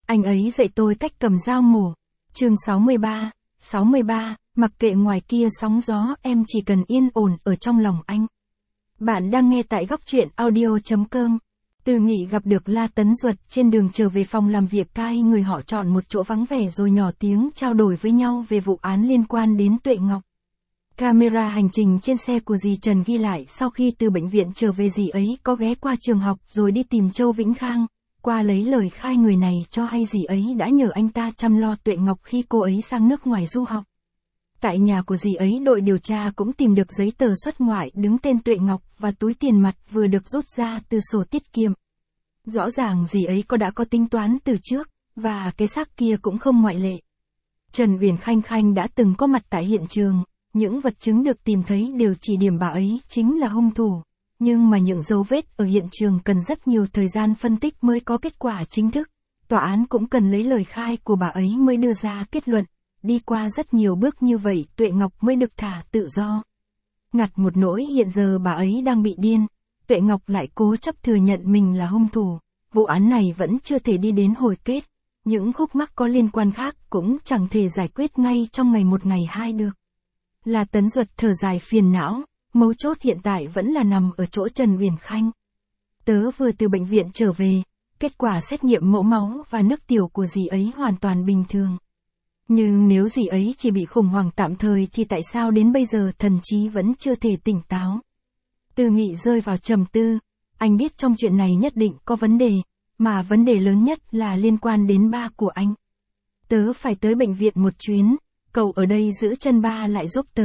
Anh ấy dạy tôi cách cầm dao mổ. Chương 63, mặc kệ ngoài kia sóng gió, em chỉ cần yên ổn ở trong lòng anh. Bạn đang nghe tại góc truyện audio.com. Từ Nghị gặp được La Tấn Duật trên đường trở về phòng làm việc, hai người họ chọn một chỗ vắng vẻ rồi nhỏ tiếng trao đổi với nhau về vụ án liên quan đến Tuệ Ngọc. Camera hành trình trên xe của dì Trần ghi lại sau khi từ bệnh viện trở về, dì ấy có ghé qua trường học rồi đi tìm Châu Vĩnh Khang. Qua lấy lời khai người này cho hay dì ấy đã nhờ anh ta chăm lo Tuệ Ngọc khi cô ấy sang nước ngoài du học. Tại nhà của dì ấy, đội điều tra cũng tìm được giấy tờ xuất ngoại đứng tên Tuệ Ngọc và túi tiền mặt vừa được rút ra từ sổ tiết kiệm. Rõ ràng dì ấy đã có tính toán từ trước, và cái xác kia cũng không ngoại lệ. Trần Uyển Khanh đã từng có mặt tại hiện trường, những vật chứng được tìm thấy đều chỉ điểm bà ấy chính là hung thủ. Nhưng mà những dấu vết ở hiện trường cần rất nhiều thời gian phân tích mới có kết quả chính thức. Tòa án cũng cần lấy lời khai của bà ấy mới đưa ra kết luận. Đi qua rất nhiều bước như vậy, Tuệ Ngọc mới được thả tự do. Ngặt một nỗi hiện giờ bà ấy đang bị điên. Tuệ Ngọc lại cố chấp thừa nhận mình là hung thủ. Vụ án này vẫn chưa thể đi đến hồi kết. Những khúc mắc có liên quan khác cũng chẳng thể giải quyết ngay trong ngày một ngày hai được. La Tấn Duật thở dài phiền não. Mấu chốt hiện tại vẫn là nằm ở chỗ Trần Uyển Khanh. Tớ vừa từ bệnh viện trở về, kết quả xét nghiệm mẫu máu và nước tiểu của dì ấy hoàn toàn bình thường. Nhưng nếu dì ấy chỉ bị khủng hoảng tạm thời thì tại sao đến bây giờ thần trí vẫn chưa thể tỉnh táo? Từ Nghị rơi vào trầm tư, anh biết trong chuyện này nhất định có vấn đề, mà vấn đề lớn nhất là liên quan đến ba của anh. Tớ phải tới bệnh viện một chuyến, cậu ở đây giữ chân ba lại giúp tớ.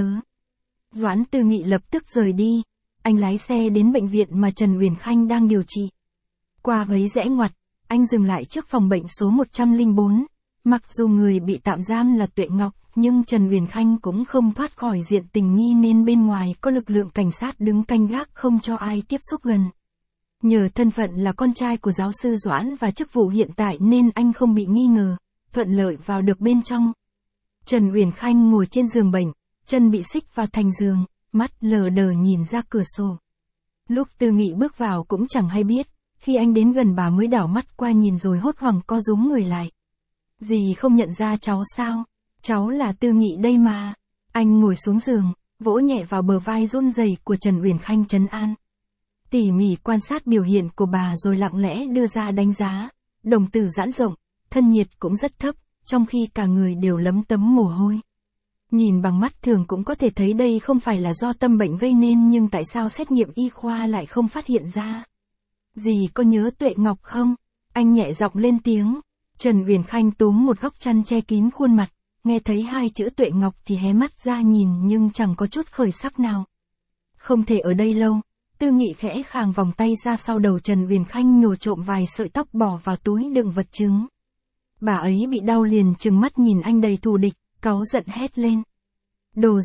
Doãn Từ Nghị lập tức rời đi, anh lái xe đến bệnh viện mà Trần Uyển Khanh đang điều trị. Qua mấy rẽ ngoặt, anh dừng lại trước phòng bệnh số 104. Mặc dù người bị tạm giam là Tuệ Ngọc, nhưng Trần Uyển Khanh cũng không thoát khỏi diện tình nghi nên bên ngoài có lực lượng cảnh sát đứng canh gác không cho ai tiếp xúc gần. Nhờ thân phận là con trai của giáo sư Doãn và chức vụ hiện tại nên anh không bị nghi ngờ, thuận lợi vào được bên trong. Trần Uyển Khanh ngồi trên giường bệnh, chân bị xích vào thành giường, mắt lờ đờ nhìn ra cửa sổ. Lúc Từ Nghị bước vào cũng chẳng hay biết, khi anh đến gần bà mới đảo mắt qua nhìn rồi hốt hoảng co rúm người lại. Dì không nhận ra cháu sao? Cháu là Từ Nghị đây mà. Anh ngồi xuống giường, vỗ nhẹ vào bờ vai run rẩy của Trần Uyển Khanh trấn an. Tỉ mỉ quan sát biểu hiện của bà rồi lặng lẽ đưa ra đánh giá. Đồng tử giãn rộng, thân nhiệt cũng rất thấp, trong khi cả người đều lấm tấm mồ hôi. Nhìn bằng mắt thường cũng có thể thấy đây không phải là do tâm bệnh gây nên, nhưng tại sao xét nghiệm y khoa lại không phát hiện ra? Dì có nhớ Tuệ Ngọc không? Anh nhẹ giọng lên tiếng. Trần Uyển Khanh túm một góc chăn che kín khuôn mặt, nghe thấy hai chữ Tuệ Ngọc thì hé mắt ra nhìn nhưng chẳng có chút khởi sắc nào. Không thể ở đây lâu. Từ Nghị khẽ khàng vòng tay ra sau đầu Trần Uyển Khanh, nhổ trộm vài sợi tóc bỏ vào túi đựng vật chứng. Bà ấy bị đau liền trừng mắt nhìn anh đầy thù địch, cáu giận hét lên. Đồ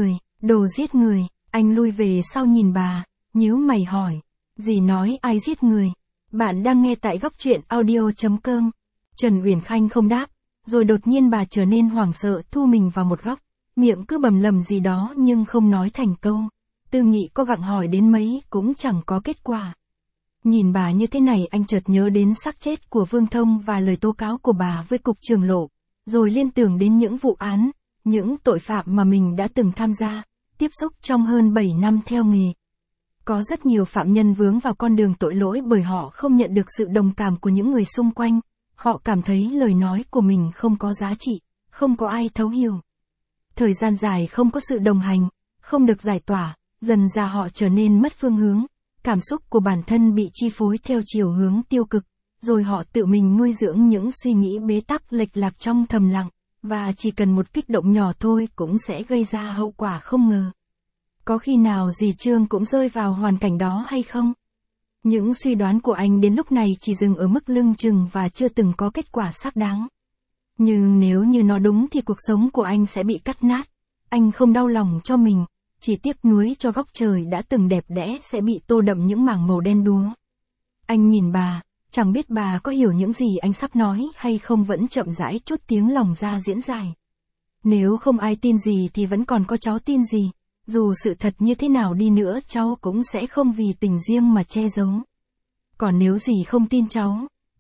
giết người, anh lui về sau nhìn bà, nhíu mày hỏi. Dì nói ai giết người? Bạn đang nghe tại góc truyện audio.com. Trần Uyển Khanh không đáp, rồi đột nhiên bà trở nên hoảng sợ thu mình vào một góc, miệng cứ bầm lầm gì đó nhưng không nói thành câu. Từ Nghị có gặng hỏi đến mấy cũng chẳng có kết quả. Nhìn bà như thế này anh chợt nhớ đến xác chết của Vương Thông và lời tố cáo của bà với cục trưởng Lộ, rồi liên tưởng đến những vụ án, những tội phạm mà mình đã từng tham gia, tiếp xúc trong hơn 7 năm theo nghề. Có rất nhiều phạm nhân vướng vào con đường tội lỗi bởi họ không nhận được sự đồng cảm của những người xung quanh. Họ cảm thấy lời nói của mình không có giá trị, không có ai thấu hiểu. Thời gian dài không có sự đồng hành, không được giải tỏa, dần ra họ trở nên mất phương hướng. Cảm xúc của bản thân bị chi phối theo chiều hướng tiêu cực, rồi họ tự mình nuôi dưỡng những suy nghĩ bế tắc lệch lạc trong thầm lặng, và chỉ cần một kích động nhỏ thôi cũng sẽ gây ra hậu quả không ngờ. Có khi nào dì Trương cũng rơi vào hoàn cảnh đó hay không? Những suy đoán của anh đến lúc này chỉ dừng ở mức lưng chừng và chưa từng có kết quả xác đáng. Nhưng nếu như nó đúng thì cuộc sống của anh sẽ bị cắt nát. Anh không đau lòng cho mình, chỉ tiếc nuối cho góc trời đã từng đẹp đẽ sẽ bị tô đậm những mảng màu đen đúa. Anh nhìn bà, chẳng biết bà có hiểu những gì anh sắp nói hay không, vẫn chậm rãi trút tiếng lòng ra diễn giải. Nếu không ai tin gì thì vẫn còn có cháu tin gì. Dù sự thật như thế nào đi nữa cháu cũng sẽ không vì tình riêng mà che giấu. Còn nếu dì không tin cháu,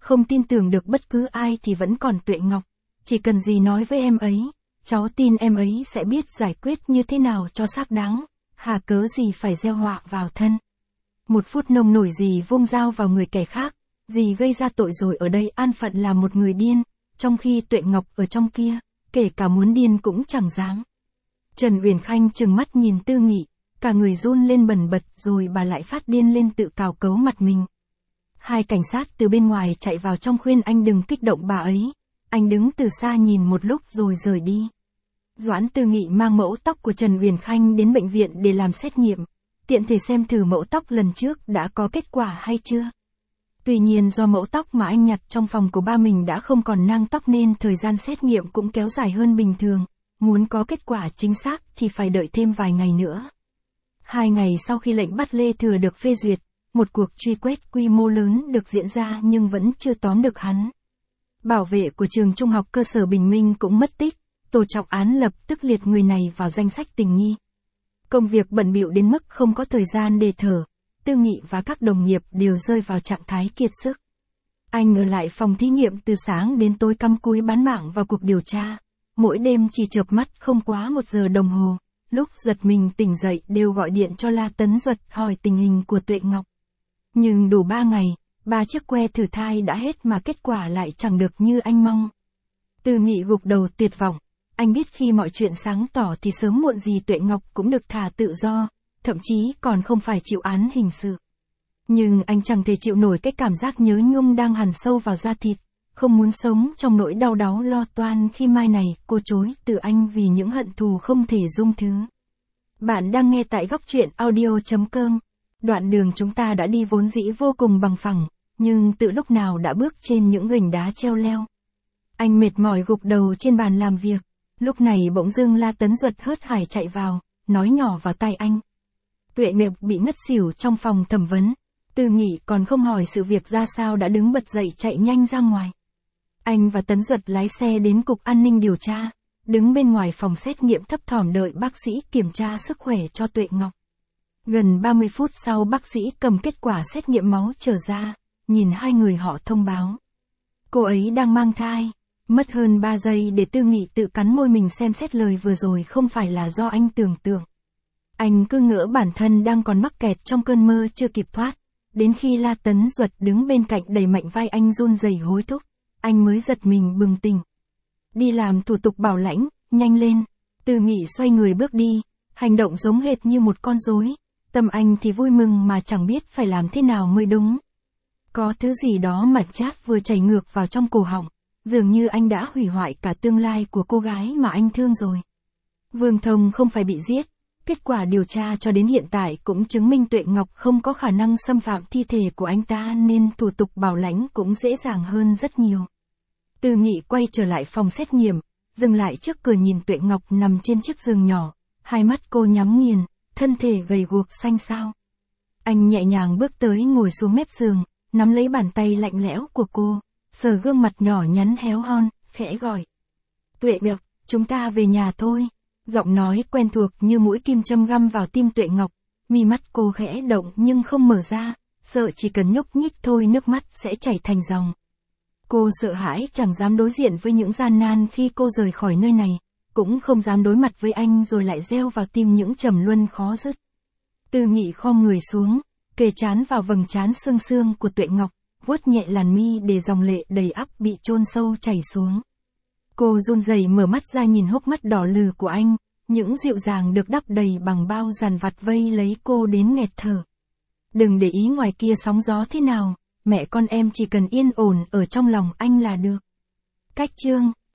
không tin tưởng được bất cứ ai thì vẫn còn Tuệ Ngọc. Chỉ cần gì nói với em ấy, cháu tin em ấy sẽ biết giải quyết như thế nào cho xác đáng, hà cớ gì phải gieo họa vào thân. Một phút nông nổi dì vung dao vào người kẻ khác, dì gây ra tội rồi ở đây an phận là một người điên, trong khi Tuệ Ngọc ở trong kia, kể cả muốn điên cũng chẳng dám. Trần Uyển Khanh trừng mắt nhìn Tư Nghị, cả người run lên bần bật rồi bà lại phát điên lên tự cào cấu mặt mình. Hai cảnh sát từ bên ngoài chạy vào trong khuyên anh đừng kích động bà ấy, anh đứng từ xa nhìn một lúc rồi rời đi. Doãn Tư Nghị mang mẫu tóc của Trần Uyển Khanh đến bệnh viện để làm xét nghiệm, tiện thể xem thử mẫu tóc lần trước đã có kết quả hay chưa. Tuy nhiên do mẫu tóc mà anh nhặt trong phòng của ba mình đã không còn nang tóc nên thời gian xét nghiệm cũng kéo dài hơn bình thường, muốn có kết quả chính xác thì phải đợi thêm vài ngày nữa. 2 ngày sau khi lệnh bắt Lê Thừa được phê duyệt, một cuộc truy quét quy mô lớn được diễn ra nhưng vẫn chưa tóm được hắn. Bảo vệ của trường trung học cơ sở Bình Minh cũng mất tích, tổ trọng án lập tức liệt người này vào danh sách tình nghi. Công việc bận bịu đến mức không có thời gian để thở, Tư Nghị và các đồng nghiệp đều rơi vào trạng thái kiệt sức. Anh ở lại phòng thí nghiệm từ sáng đến tối cắm cúi bán mạng vào cuộc điều tra, mỗi đêm chỉ chợp mắt không quá 1 giờ đồng hồ, lúc giật mình tỉnh dậy đều gọi điện cho La Tấn Duật hỏi tình hình của Tuệ Ngọc. Nhưng đủ 3 ngày, 3 chiếc que thử thai đã hết mà kết quả lại chẳng được như anh mong. Tư Nghị gục đầu tuyệt vọng, anh biết khi mọi chuyện sáng tỏ thì sớm muộn gì Tuệ Ngọc cũng được thả tự do, thậm chí còn không phải chịu án hình sự. Nhưng anh chẳng thể chịu nổi cái cảm giác nhớ nhung đang hằn sâu vào da thịt, không muốn sống trong nỗi đau đáu lo toan khi mai này cô chối từ anh vì những hận thù không thể dung thứ. Bạn đang nghe tại Góc Truyện Audio.com. Đoạn đường chúng ta đã đi vốn dĩ vô cùng bằng phẳng, nhưng từ lúc nào đã bước trên những gành đá treo leo. Anh mệt mỏi gục đầu trên bàn làm việc, lúc này bỗng dưng La Tấn Duật hớt hải chạy vào, nói nhỏ vào tai anh. Tuệ Ngọc bị ngất xỉu trong phòng thẩm vấn, Tư Nghị còn không hỏi sự việc ra sao đã đứng bật dậy chạy nhanh ra ngoài. Anh và Tấn Duật lái xe đến cục an ninh điều tra, đứng bên ngoài phòng xét nghiệm thấp thỏm đợi bác sĩ kiểm tra sức khỏe cho Tuệ Ngọc. Gần 30 phút sau bác sĩ cầm kết quả xét nghiệm máu trở ra, nhìn hai người họ thông báo. Cô ấy đang mang thai. Mất hơn 3 giây để Tư Nghị tự cắn môi mình xem xét lời vừa rồi không phải là do anh tưởng tượng. Anh cứ ngỡ bản thân đang còn mắc kẹt trong cơn mơ chưa kịp thoát, đến khi La Tấn Duật đứng bên cạnh đẩy mạnh vai anh run rẩy hối thúc, anh mới giật mình bừng tỉnh. Đi làm thủ tục bảo lãnh, nhanh lên. Tư Nghị xoay người bước đi, hành động giống hệt như một con rối. Tâm anh thì vui mừng mà chẳng biết phải làm thế nào mới đúng. Có thứ gì đó mạch chát vừa chảy ngược vào trong cổ họng, dường như anh đã hủy hoại cả tương lai của cô gái mà anh thương rồi. Vương Thông không phải bị giết, kết quả điều tra cho đến hiện tại cũng chứng minh Tuệ Ngọc không có khả năng xâm phạm thi thể của anh ta nên thủ tục bảo lãnh cũng dễ dàng hơn rất nhiều. Tư Nghị quay trở lại phòng xét nghiệm, dừng lại trước cửa nhìn Tuệ Ngọc nằm trên chiếc giường nhỏ, hai mắt cô nhắm nghiền, thân thể gầy guộc xanh xao. Anh nhẹ nhàng bước tới ngồi xuống mép giường, nắm lấy bàn tay lạnh lẽo của cô, sờ gương mặt nhỏ nhắn héo hon, khẽ gọi. Tuệ Ngọc, chúng ta về nhà thôi. Giọng nói quen thuộc như mũi kim châm găm vào tim Tuệ Ngọc, mi mắt cô khẽ động nhưng không mở ra, sợ chỉ cần nhúc nhích thôi nước mắt sẽ chảy thành dòng. Cô sợ hãi chẳng dám đối diện với những gian nan khi cô rời khỏi nơi này, cũng không dám đối mặt với anh rồi lại gieo vào tim những trầm luân khó dứt. Tư Nghị khom người xuống, kề trán vào vầng trán sương sương của Tuệ Ngọc, vuốt nhẹ làn mi để dòng lệ đầy ắp bị chôn sâu chảy xuống. Cô run rẩy mở mắt ra nhìn hốc mắt đỏ lừ của anh, những dịu dàng được đắp đầy bằng bao dàn vặt vây lấy cô đến nghẹt thở. Đừng để ý ngoài kia sóng gió thế nào, mẹ con em chỉ cần yên ổn ở trong lòng anh là được. Cách chương